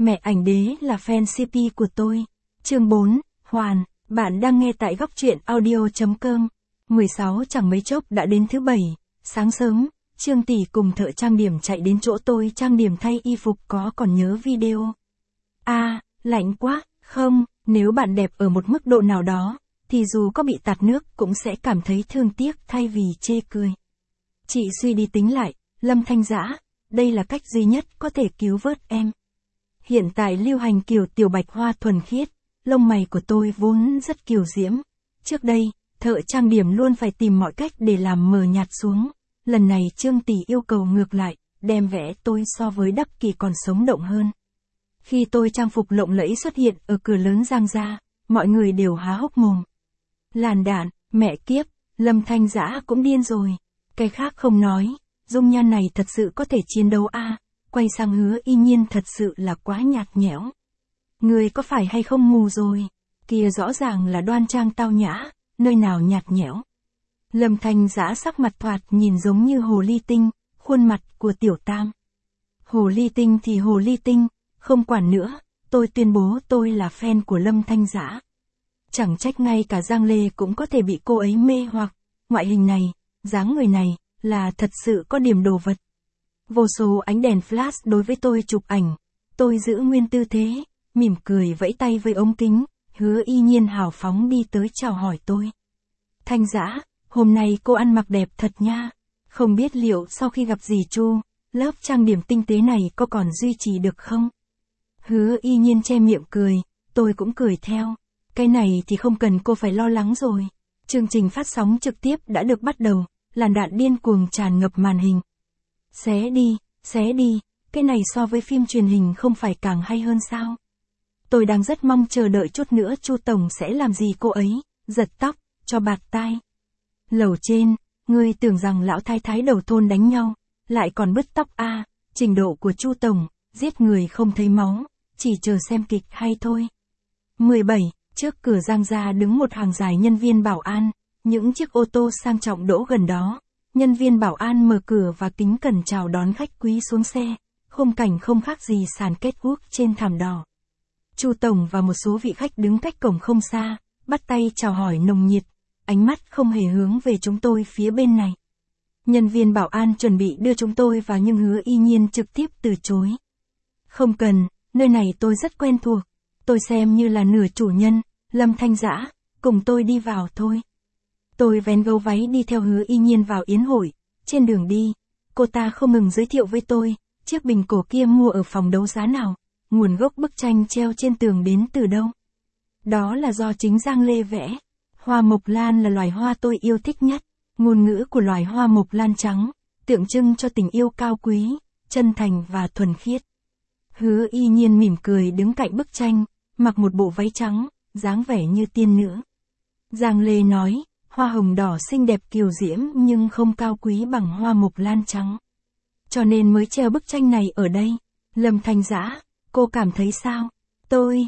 Mẹ ảnh đế là fan CP của tôi. Chương 4, Hoàn, bạn đang nghe tại góc truyện audio.com. 16 chẳng mấy chốc đã đến thứ Bảy, sáng sớm, Trương Tỷ cùng thợ trang điểm chạy đến chỗ tôi trang điểm thay y phục còn nhớ video. Lạnh quá, không, nếu bạn đẹp ở một mức độ nào đó, thì dù có bị tạt nước cũng sẽ cảm thấy thương tiếc thay vì chê cười. Chị suy đi tính lại, Lâm Thanh Dã, đây là cách duy nhất có thể cứu vớt em. Hiện tại lưu hành kiểu tiểu bạch hoa thuần khiết, lông mày của tôi vốn rất kiều diễm. Trước đây, thợ trang điểm luôn phải tìm mọi cách để làm mờ nhạt xuống. Lần này Trương Tỷ yêu cầu ngược lại, đem vẽ tôi so với Đắc Kỳ còn sống động hơn. Khi tôi trang phục lộng lẫy xuất hiện ở cửa lớn Giang gia, mọi người đều há hốc mồm. Làn đạn, mẹ kiếp, Lâm Thanh Dã cũng điên rồi. Cái khác không nói, dung nhan này thật sự có thể chiến đấu quay sang Hứa Y Nhiên thật sự là quá nhạt nhẽo. Người có phải hay không mù rồi? Kia rõ ràng là đoan trang tao nhã, nơi nào nhạt nhẽo. Lâm Thanh Dã sắc mặt thoạt nhìn giống như hồ ly tinh, khuôn mặt của tiểu tam. Hồ ly tinh thì hồ ly tinh, không quản nữa, tôi tuyên bố tôi là fan của Lâm Thanh Dã. Chẳng trách ngay cả Giang Lê cũng có thể bị cô ấy mê hoặc, ngoại hình này, dáng người này, là thật sự có điểm đồ vật. Vô số ánh đèn flash đối với tôi chụp ảnh, tôi giữ nguyên tư thế, mỉm cười vẫy tay với ống kính, Hứa Y Nhiên hào phóng đi tới chào hỏi tôi. Thanh Dã, hôm nay cô ăn mặc đẹp thật nha, không biết liệu sau khi gặp dì Chu, lớp trang điểm tinh tế này có còn duy trì được không? Hứa Y Nhiên che miệng cười, tôi cũng cười theo. Cái này thì không cần cô phải lo lắng rồi. Chương trình phát sóng trực tiếp đã được bắt đầu, làn đạn điên cuồng tràn ngập màn hình. Xé đi, cái này so với phim truyền hình không phải càng hay hơn sao? Tôi đang rất mong chờ đợi chút nữa Chu Tổng sẽ làm gì cô ấy, giật tóc, cho bạt tai. Lầu trên, ngươi tưởng rằng lão thái thái đầu thôn đánh nhau, lại còn bứt tóc trình độ của Chu Tổng, giết người không thấy máu, chỉ chờ xem kịch hay thôi. 17. Trước cửa Giang gia đứng một hàng dài nhân viên bảo an, những chiếc ô tô sang trọng đỗ gần đó. Nhân viên bảo an mở cửa và kính cẩn chào đón khách quý xuống xe, khung cảnh không khác gì sàn kết quốc trên thảm đỏ. Chu Tổng và một số vị khách đứng cách cổng không xa, bắt tay chào hỏi nồng nhiệt, ánh mắt không hề hướng về chúng tôi phía bên này. Nhân viên bảo an chuẩn bị đưa chúng tôi vào nhưng Hứa Y Nhiên trực tiếp từ chối. Không cần, nơi này tôi rất quen thuộc, tôi xem như là nửa chủ nhân, Lâm Thanh Dã, cùng tôi đi vào thôi. Tôi vén gấu váy đi theo Hứa Y Nhiên vào yến hội, trên đường đi, cô ta không ngừng giới thiệu với tôi, chiếc bình cổ kia mua ở phòng đấu giá nào, nguồn gốc bức tranh treo trên tường đến từ đâu. Đó là do chính Giang Lê vẽ, hoa mộc lan là loài hoa tôi yêu thích nhất, ngôn ngữ của loài hoa mộc lan trắng, tượng trưng cho tình yêu cao quý, chân thành và thuần khiết. Hứa Y Nhiên mỉm cười đứng cạnh bức tranh, mặc một bộ váy trắng, dáng vẻ như tiên nữ. Giang Lê nói, hoa hồng đỏ xinh đẹp kiều diễm nhưng không cao quý bằng hoa mộc lan trắng. Cho nên mới treo bức tranh này ở đây. Lâm Thanh Dã, cô cảm thấy sao? Tôi,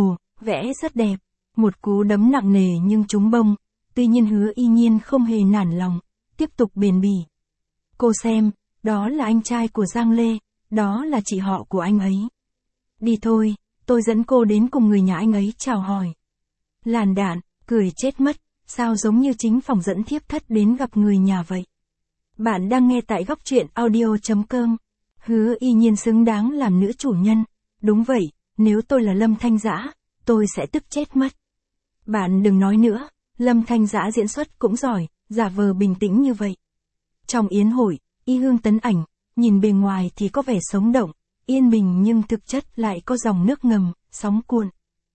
vẽ rất đẹp. Một cú đấm nặng nề nhưng trúng bông. Tuy nhiên Hứa Y Nhiên không hề nản lòng, tiếp tục bền bỉ. Cô xem, đó là anh trai của Giang Lê, đó là chị họ của anh ấy. Đi thôi, tôi dẫn cô đến cùng người nhà anh ấy chào hỏi. Làn đạn, cười chết mất. Sao giống như chính phòng dẫn thiếp thất đến gặp người nhà vậy? Bạn đang nghe tại góc truyện audio.com. Hứa Y Nhiên xứng đáng làm nữ chủ nhân. Đúng vậy, nếu tôi là Lâm Thanh Dã, tôi sẽ tức chết mất. Bạn đừng nói nữa, Lâm Thanh Dã diễn xuất cũng giỏi, giả vờ bình tĩnh như vậy. Trong yến hội, Y Hương Tấn Ảnh, nhìn bề ngoài thì có vẻ sống động, yên bình nhưng thực chất lại có dòng nước ngầm, sóng cuộn.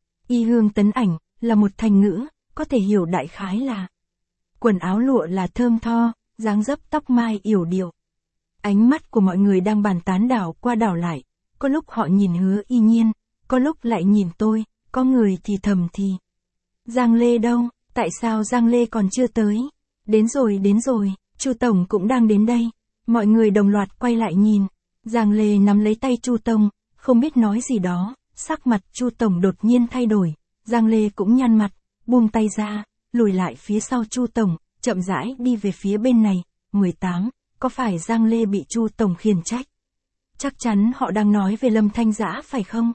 Y Hương Tấn Ảnh là một thành ngữ, có thể hiểu đại khái là quần áo lụa là thơm tho, dáng dấp tóc mai yểu điệu. Ánh mắt của mọi người đang bàn tán đảo qua đảo lại, có lúc họ nhìn Hứa Y Nhiên, có lúc lại nhìn tôi, có người thì thầm thì. Giang Lê đâu, tại sao Giang Lê còn chưa tới? Đến rồi, Chu Tổng cũng đang đến đây. Mọi người đồng loạt quay lại nhìn, Giang Lê nắm lấy tay Chu Tổng, không biết nói gì đó, sắc mặt Chu Tổng đột nhiên thay đổi, Giang Lê cũng nhăn mặt. Buông tay ra, lùi lại phía sau Chu Tổng, chậm rãi đi về phía bên này. 18. Có phải Giang Lê bị Chu Tổng khiển trách? Chắc chắn họ đang nói về Lâm Thanh Dã phải không?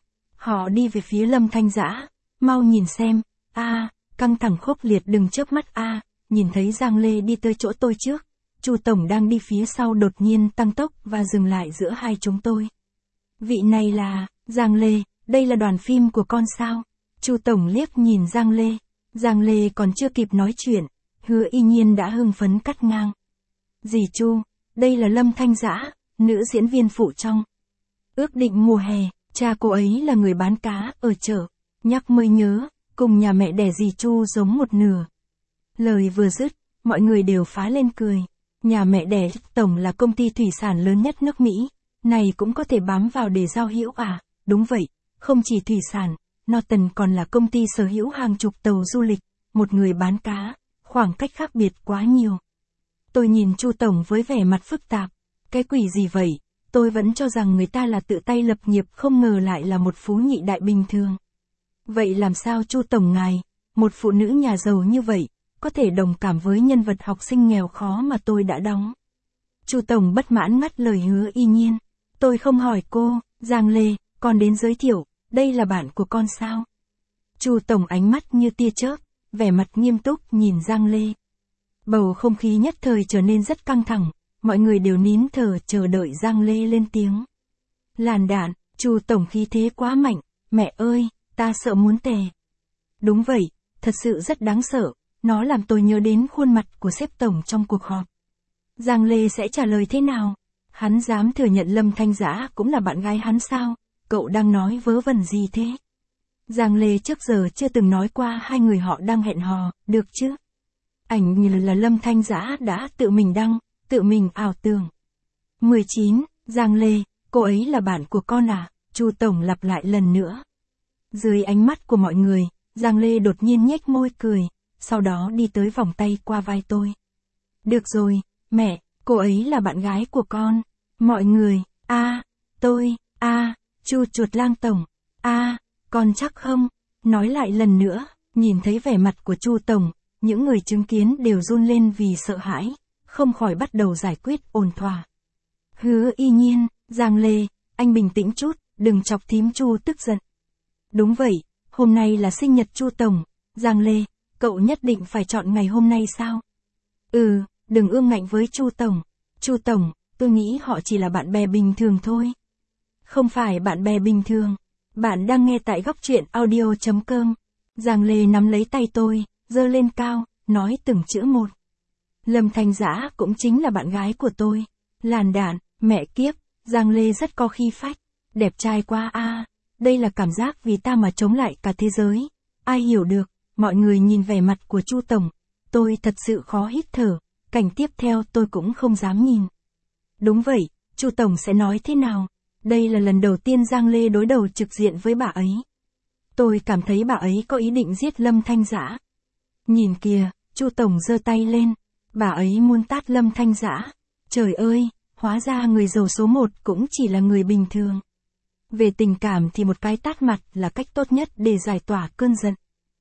Họ đi về phía Lâm Thanh Dã. Mau nhìn xem. Căng thẳng khốc liệt đừng chớp mắt nhìn thấy Giang Lê đi tới chỗ tôi trước. Chu tổng đang đi phía sau đột nhiên tăng tốc và dừng lại giữa hai chúng tôi. Vị này là, Giang Lê, đây là đoàn phim của con sao? Chu tổng liếc nhìn Giang Lê. Giang Lê còn chưa kịp nói chuyện, Hứa Y Nhiên đã hưng phấn cắt ngang. Dì Chu, đây là Lâm Thanh Dã, nữ diễn viên phụ trong Ước định mùa hè, cha cô ấy là người bán cá ở chợ. Nhắc mới nhớ, cùng nhà mẹ đẻ dì Chu giống một nửa. Lời vừa dứt, mọi người đều phá lên cười. Nhà mẹ đẻ tổng là công ty thủy sản lớn nhất nước Mỹ, này cũng có thể bám vào để giao hữu à? Đúng vậy, không chỉ thủy sản, Norton còn là công ty sở hữu hàng chục tàu du lịch, một người bán cá, khoảng cách khác biệt quá nhiều. Tôi nhìn Chu tổng với vẻ mặt phức tạp, cái quỷ gì vậy? Tôi vẫn cho rằng người ta là tự tay lập nghiệp, không ngờ lại là một phú nhị đại bình thường. Vậy làm sao Chu tổng ngài, một phụ nữ nhà giàu như vậy, có thể đồng cảm với nhân vật học sinh nghèo khó mà tôi đã đóng? Chu tổng bất mãn ngắt lời Hứa Y Nhiên. Tôi không hỏi cô, Giang Lê, con đến giới thiệu, đây là bạn của con sao? Chu tổng ánh mắt như tia chớp, vẻ mặt nghiêm túc nhìn Giang Lê. Bầu không khí nhất thời trở nên rất căng thẳng, mọi người đều nín thở chờ đợi Giang Lê lên tiếng. Làn đạn, Chu tổng khí thế quá mạnh, mẹ ơi, ta sợ muốn tè. Đúng vậy, thật sự rất đáng sợ, nó làm tôi nhớ đến khuôn mặt của sếp tổng trong cuộc họp. Giang Lê sẽ trả lời thế nào? Hắn dám thừa nhận Lâm Thanh Dã cũng là bạn gái hắn sao? Cậu đang nói vớ vẩn gì thế? Giang Lê trước giờ chưa từng nói qua hai người họ đang hẹn hò, được chứ? Ảnh như là Lâm Thanh Dã đã tự mình đăng, tự mình ảo tưởng. 19, Giang Lê, cô ấy là bạn của con à? Chu tổng lặp lại lần nữa. Dưới ánh mắt của mọi người, Giang Lê đột nhiên nhếch môi cười, sau đó đi tới vòng tay qua vai tôi. Được rồi, mẹ, cô ấy là bạn gái của con. Mọi người, tôi, Chu chuột lang tổng, con chắc không? Nói lại lần nữa, nhìn thấy vẻ mặt của Chu tổng, những người chứng kiến đều run lên vì sợ hãi, không khỏi bắt đầu giải quyết ổn thỏa. Hứa Y Nhiên, Giang Lê, anh bình tĩnh chút, đừng chọc thím Chu tức giận. Đúng vậy, hôm nay là sinh nhật Chu tổng, Giang Lê, cậu nhất định phải chọn ngày hôm nay sao? Đừng ương ngạnh với Chu tổng. Chu tổng, tôi nghĩ họ chỉ là bạn bè bình thường thôi. Không phải bạn bè bình thường. Bạn đang nghe tại góc truyện audio.com. Giang Lê nắm lấy tay tôi, giơ lên cao, nói từng chữ một. Lâm Thanh Dã cũng chính là bạn gái của tôi. Làn đạn, mẹ kiếp, Giang Lê rất có khí phách. Đẹp trai quá đây là cảm giác vì ta mà chống lại cả thế giới. Ai hiểu được, mọi người nhìn vẻ mặt của Chu tổng. Tôi thật sự khó hít thở, cảnh tiếp theo tôi cũng không dám nhìn. Đúng vậy, Chu tổng sẽ nói thế nào? Đây là lần đầu tiên Giang Lê đối đầu trực diện với bà ấy. Tôi cảm thấy bà ấy có ý định giết Lâm Thanh Dã. Nhìn kìa, Chu tổng giơ tay lên, bà ấy muốn tát Lâm Thanh Dã. Trời ơi, hóa ra người giàu số 1 cũng chỉ là người bình thường. Về tình cảm thì một cái tát mặt là cách tốt nhất để giải tỏa cơn giận.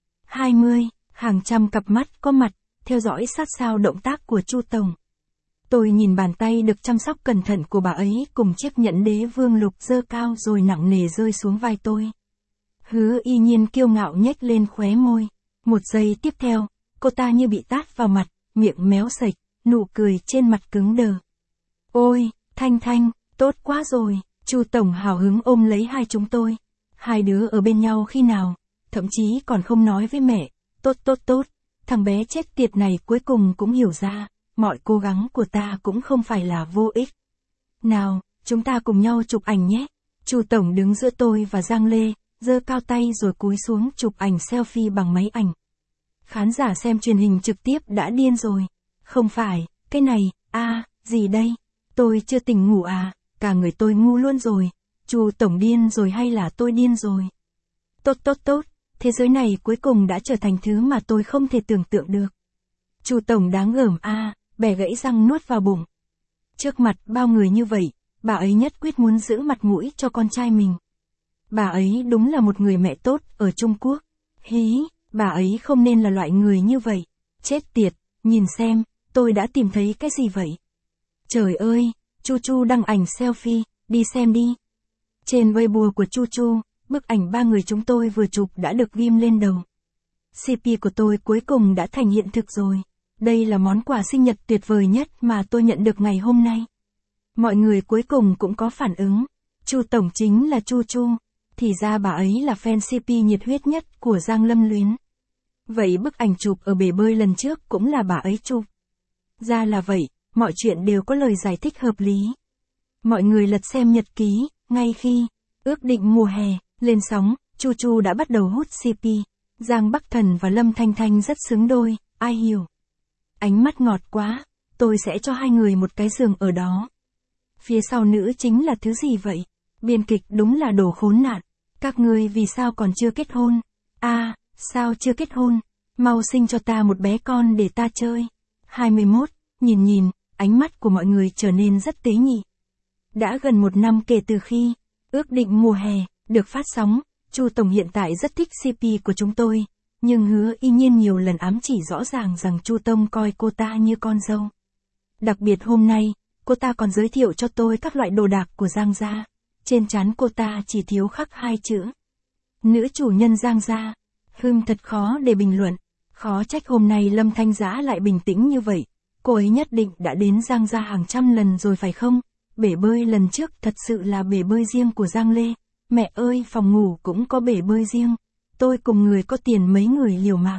20, hàng trăm cặp mắt có mặt, theo dõi sát sao động tác của Chu tổng. Tôi nhìn bàn tay được chăm sóc cẩn thận của bà ấy cùng chiếc nhẫn đế vương lục giơ cao rồi nặng nề rơi xuống vai tôi. Hứa Y Nhiên kiêu ngạo nhếch lên khóe môi. Một giây tiếp theo, cô ta như bị tát vào mặt, miệng méo sạch, nụ cười trên mặt cứng đờ. Ôi, Thanh Thanh, tốt quá rồi. Chu tổng hào hứng ôm lấy hai chúng tôi. Hai đứa ở bên nhau khi nào, thậm chí còn không nói với mẹ. Tốt. Thằng bé chết tiệt này cuối cùng cũng hiểu ra, mọi cố gắng của ta cũng không phải là vô ích. Nào, chúng ta cùng nhau chụp ảnh nhé. Chu tổng đứng giữa tôi và Giang Lê, giơ cao tay rồi cúi xuống chụp ảnh selfie bằng máy ảnh. Khán giả xem truyền hình trực tiếp đã điên rồi. Không phải, cái này, gì đây? Tôi chưa tỉnh ngủ cả người tôi ngu luôn rồi. Chu tổng điên rồi hay là tôi điên rồi? Tốt. Thế giới này cuối cùng đã trở thành thứ mà tôi không thể tưởng tượng được. Chu tổng đáng gờm bẻ gãy răng nuốt vào bụng. Trước mặt bao người như vậy, bà ấy nhất quyết muốn giữ mặt mũi cho con trai mình. Bà ấy đúng là một người mẹ tốt ở Trung Quốc. Bà ấy không nên là loại người như vậy. Chết tiệt, nhìn xem, tôi đã tìm thấy cái gì vậy? Trời ơi, Chu đăng ảnh selfie, đi xem đi. Trên Weibo của Chu, bức ảnh ba người chúng tôi vừa chụp đã được ghim lên đầu. CP của tôi cuối cùng đã thành hiện thực rồi. Đây là món quà sinh nhật tuyệt vời nhất mà tôi nhận được ngày hôm nay. Mọi người cuối cùng cũng có phản ứng. Chu tổng chính là Chu Chu. Thì ra bà ấy là fan CP nhiệt huyết nhất của Giang Lâm Luyến. Vậy bức ảnh chụp ở bể bơi lần trước cũng là bà ấy chụp. Ra là vậy, mọi chuyện đều có lời giải thích hợp lý. Mọi người lật xem nhật ký, ngay khi ước định mùa hè lên sóng, Chu Chu đã bắt đầu hút CP. Giang Bắc Thần và Lâm Thanh Thanh rất xứng đôi, ai hiểu. Ánh mắt ngọt quá, tôi sẽ cho hai người một cái giường ở đó. Phía sau nữ chính là thứ gì vậy? Biên kịch đúng là đồ khốn nạn. Các ngươi vì sao còn chưa kết hôn? Sao chưa kết hôn? Mau sinh cho ta một bé con để ta chơi. 21, nhìn, ánh mắt của mọi người trở nên rất tế nhị. Đã gần 1 năm kể từ khi ước định mùa hè được phát sóng, Chu tổng hiện tại rất thích CP của chúng tôi, nhưng Hứa Y Nhiên nhiều lần ám chỉ rõ ràng rằng Chu Tông coi cô ta như con dâu. Đặc biệt hôm nay, cô ta còn giới thiệu cho tôi các loại đồ đạc của Giang gia. Trên trán cô ta chỉ thiếu khắc 2 chữ. Nữ chủ nhân Giang gia. Thật khó để bình luận. Khó trách hôm nay Lâm Thanh Giã lại bình tĩnh như vậy. Cô ấy nhất định đã đến Giang gia hàng trăm lần rồi phải không? Bể bơi lần trước thật sự là bể bơi riêng của Giang Lê. Mẹ ơi, phòng ngủ cũng có bể bơi riêng. Tôi cùng người có tiền mấy người liều mạng.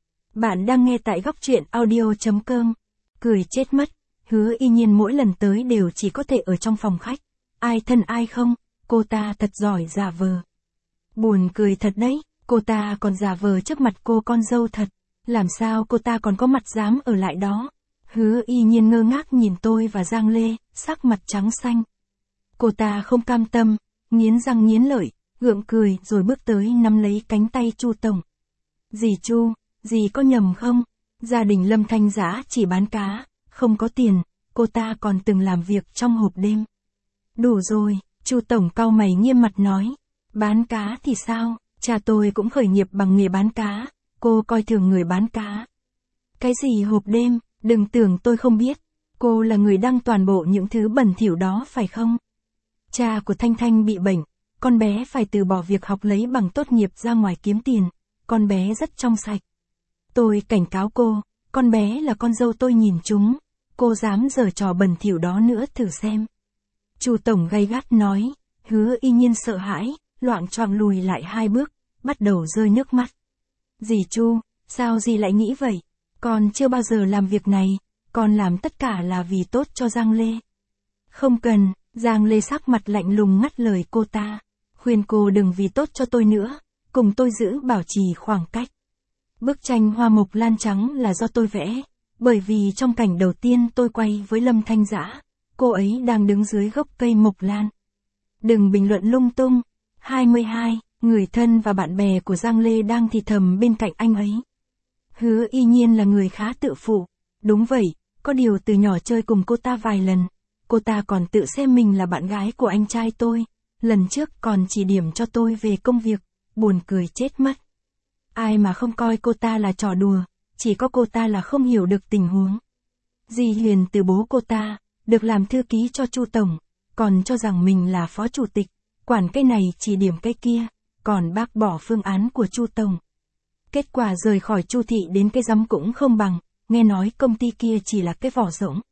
Bạn đang nghe tại góc truyện audio.com. Cười chết mất. Hứa Y Nhiên mỗi lần tới đều chỉ có thể ở trong phòng khách. Ai thân ai không, cô ta thật giỏi giả vờ. Buồn cười thật đấy, cô ta còn giả vờ trước mặt cô con dâu thật. Làm sao cô ta còn có mặt dám ở lại đó? Hứa Y Nhiên ngơ ngác nhìn tôi và Giang Lê, sắc mặt trắng xanh. Cô ta không cam tâm, nghiến răng nghiến lợi, gượng cười rồi bước tới nắm lấy cánh tay Chu tổng. Dì Chu, dì có nhầm không? Gia đình Lâm Thanh Giã chỉ bán cá, không có tiền, cô ta còn từng làm việc trong hộp đêm. Đủ rồi, Chu tổng cau mày nghiêm mặt nói. Bán cá thì sao? Cha tôi cũng khởi nghiệp bằng nghề bán cá, cô coi thường người bán cá. Cái gì hộp đêm, đừng tưởng tôi không biết. Cô là người đăng toàn bộ những thứ bẩn thỉu đó phải không? Cha của Thanh Thanh bị bệnh, con bé phải từ bỏ việc học lấy bằng tốt nghiệp ra ngoài kiếm tiền, con bé rất trong sạch. Tôi cảnh cáo cô, con bé là con dâu tôi nhìn chúng, cô dám giở trò bẩn thỉu đó nữa thử xem. Chu tổng gay gắt nói. Hứa Y Nhiên sợ hãi, loạng choạng lùi lại 2 bước, bắt đầu rơi nước mắt. Dì Chu, sao dì lại nghĩ vậy? Con chưa bao giờ làm việc này, con làm tất cả là vì tốt cho Giang Lê. Không cần, Giang Lê sắc mặt lạnh lùng ngắt lời cô ta. Khuyên cô đừng vì tốt cho tôi nữa, cùng tôi giữ bảo trì khoảng cách. Bức tranh hoa mộc lan trắng là do tôi vẽ, bởi vì trong cảnh đầu tiên tôi quay với Lâm Thanh Giã, cô ấy đang đứng dưới gốc cây mộc lan. Đừng bình luận lung tung. 22, người thân và bạn bè của Giang Lê đang thì thầm bên cạnh anh ấy. Hứa Y Nhiên là người khá tự phụ. Đúng vậy, có điều từ nhỏ chơi cùng cô ta vài lần. Cô ta còn tự xem mình là bạn gái của anh trai tôi. Lần trước còn chỉ điểm cho tôi về công việc. Buồn cười chết mất. Ai mà không coi cô ta là trò đùa. Chỉ có cô ta là không hiểu được tình huống. Dì Huyền từ bố cô ta, được làm thư ký cho Chu tổng, còn cho rằng mình là phó chủ tịch, quản cái này chỉ điểm cái kia, còn bác bỏ phương án của Chu tổng. Kết quả rời khỏi Chu thị đến cái rắm cũng không bằng, nghe nói công ty kia chỉ là cái vỏ rỗng.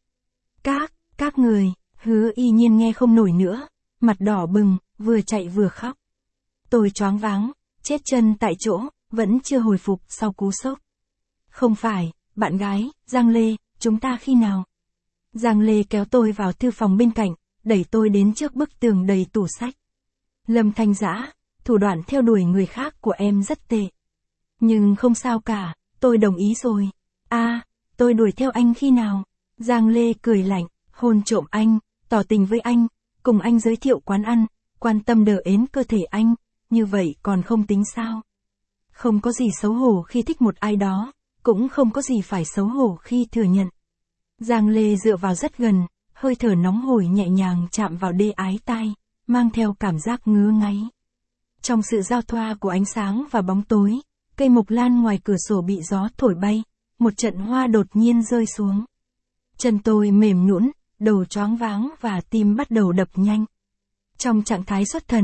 Các người, Hứa Y Nhiên nghe không nổi nữa, mặt đỏ bừng, vừa chạy vừa khóc. Tôi choáng váng, chết chân tại chỗ, vẫn chưa hồi phục sau cú sốc. Không phải, bạn gái, Giang Lê, chúng ta khi nào? Giang Lê kéo tôi vào thư phòng bên cạnh, đẩy tôi đến trước bức tường đầy tủ sách. Lâm Thanh Giã, thủ đoạn theo đuổi người khác của em rất tệ. Nhưng không sao cả, tôi đồng ý rồi. Tôi đuổi theo anh khi nào? Giang Lê cười lạnh, hôn trộm anh, tỏ tình với anh, cùng anh giới thiệu quán ăn, quan tâm đờ ến cơ thể anh, như vậy còn không tính sao? Không có gì xấu hổ khi thích một ai đó, cũng không có gì phải xấu hổ khi thừa nhận. Giang Lê dựa vào rất gần, hơi thở nóng hổi nhẹ nhàng chạm vào đê ái tai, mang theo cảm giác ngứa ngáy. Trong sự giao thoa của ánh sáng và bóng tối, cây mộc lan ngoài cửa sổ bị gió thổi bay, một trận hoa đột nhiên rơi xuống. Chân tôi mềm nhũn, đầu choáng váng và tim bắt đầu đập nhanh. Trong trạng thái xuất thần,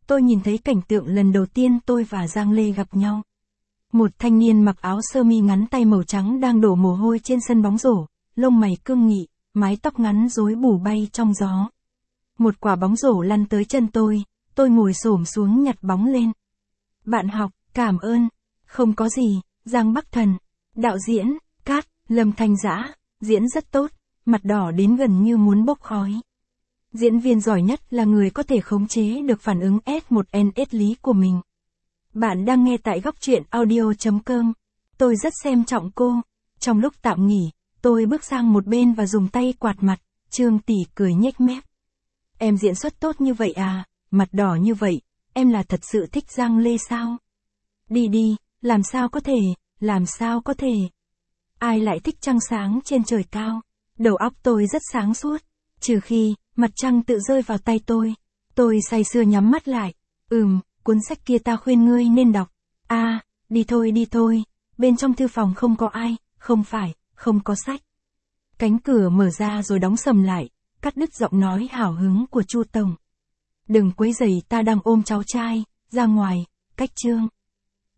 tôi nhìn thấy cảnh tượng lần đầu tiên tôi và Giang Lê gặp nhau. Một thanh niên mặc áo sơ mi ngắn tay màu trắng đang đổ mồ hôi trên sân bóng rổ, lông mày cương nghị, mái tóc ngắn rối bù bay trong gió. Một quả bóng rổ lăn tới chân tôi ngồi xổm xuống nhặt bóng lên. Bạn học, cảm ơn. Không có gì, Giang Bắc Thần. Đạo diễn, cát, Lâm Thanh Dã, diễn rất tốt, mặt đỏ đến gần như muốn bốc khói. Diễn viên giỏi nhất là người có thể khống chế được phản ứng S1N lý của mình. Bạn đang nghe tại góc truyện audio.com. Tôi rất xem trọng cô. Trong lúc tạm nghỉ, tôi bước sang một bên và dùng tay quạt mặt, Trương Tỷ cười nhếch mép. Em diễn xuất tốt như vậy à, mặt đỏ như vậy, em là thật sự thích Giang Lê sao? Đi, làm sao có thể. Ai lại thích trăng sáng trên trời cao? Đầu óc tôi rất sáng suốt, trừ khi, mặt trăng tự rơi vào tay tôi. Tôi say sưa nhắm mắt lại. Cuốn sách kia ta khuyên ngươi nên đọc. Đi thôi, bên trong thư phòng không có ai, không phải, không có sách. Cánh cửa mở ra rồi đóng sầm lại, cắt đứt giọng nói hào hứng của Chu Tổng. Đừng quấy rầy ta đang ôm cháu trai, ra ngoài, cách Trương.